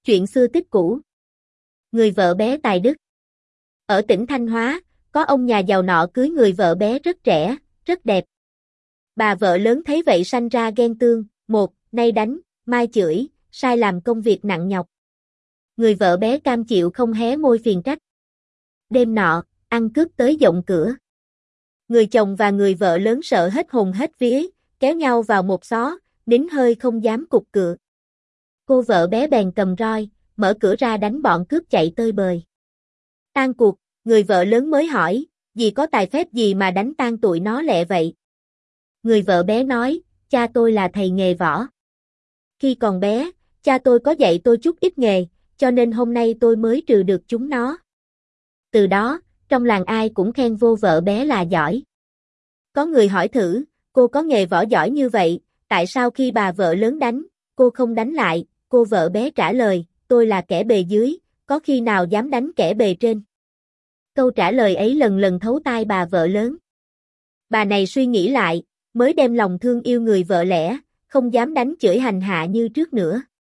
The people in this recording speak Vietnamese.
Chuyện xưa tích cũ. Người vợ bé tài đức. Ở tỉnh Thanh Hóa, có ông nhà giàu nọ cưới người vợ bé rất trẻ, rất đẹp. Bà vợ lớn thấy vậy sanh ra ghen tương, một, nay đánh, mai chửi, sai làm công việc nặng nhọc. Người vợ bé cam chịu không hé môi phiền trách. Đêm nọ, ăn cướp tới giọng cửa. Người chồng và người vợ lớn sợ hết hồn hết vía, kéo nhau vào một xó, nín hơi không dám cục cựa. Cô vợ bé bèn cầm roi, mở cửa ra đánh bọn cướp chạy tơi bời. Tan cuộc, người vợ lớn mới hỏi, dì có tài phép gì mà đánh tan tụi nó lẹ vậy? Người vợ bé nói, cha tôi là thầy nghề võ. Khi còn bé, cha tôi có dạy tôi chút ít nghề, cho nên hôm nay tôi mới trừ được chúng nó. Từ đó, trong làng ai cũng khen vô vợ bé là giỏi. Có người hỏi thử, cô có nghề võ giỏi như vậy, tại sao khi bà vợ lớn đánh, cô không đánh lại? Cô vợ bé trả lời, tôi là kẻ bề dưới, có khi nào dám đánh kẻ bề trên. Câu trả lời ấy lần lần thấu tai bà vợ lớn. Bà này suy nghĩ lại, mới đem lòng thương yêu người vợ lẽ, không dám đánh chửi hành hạ như trước nữa.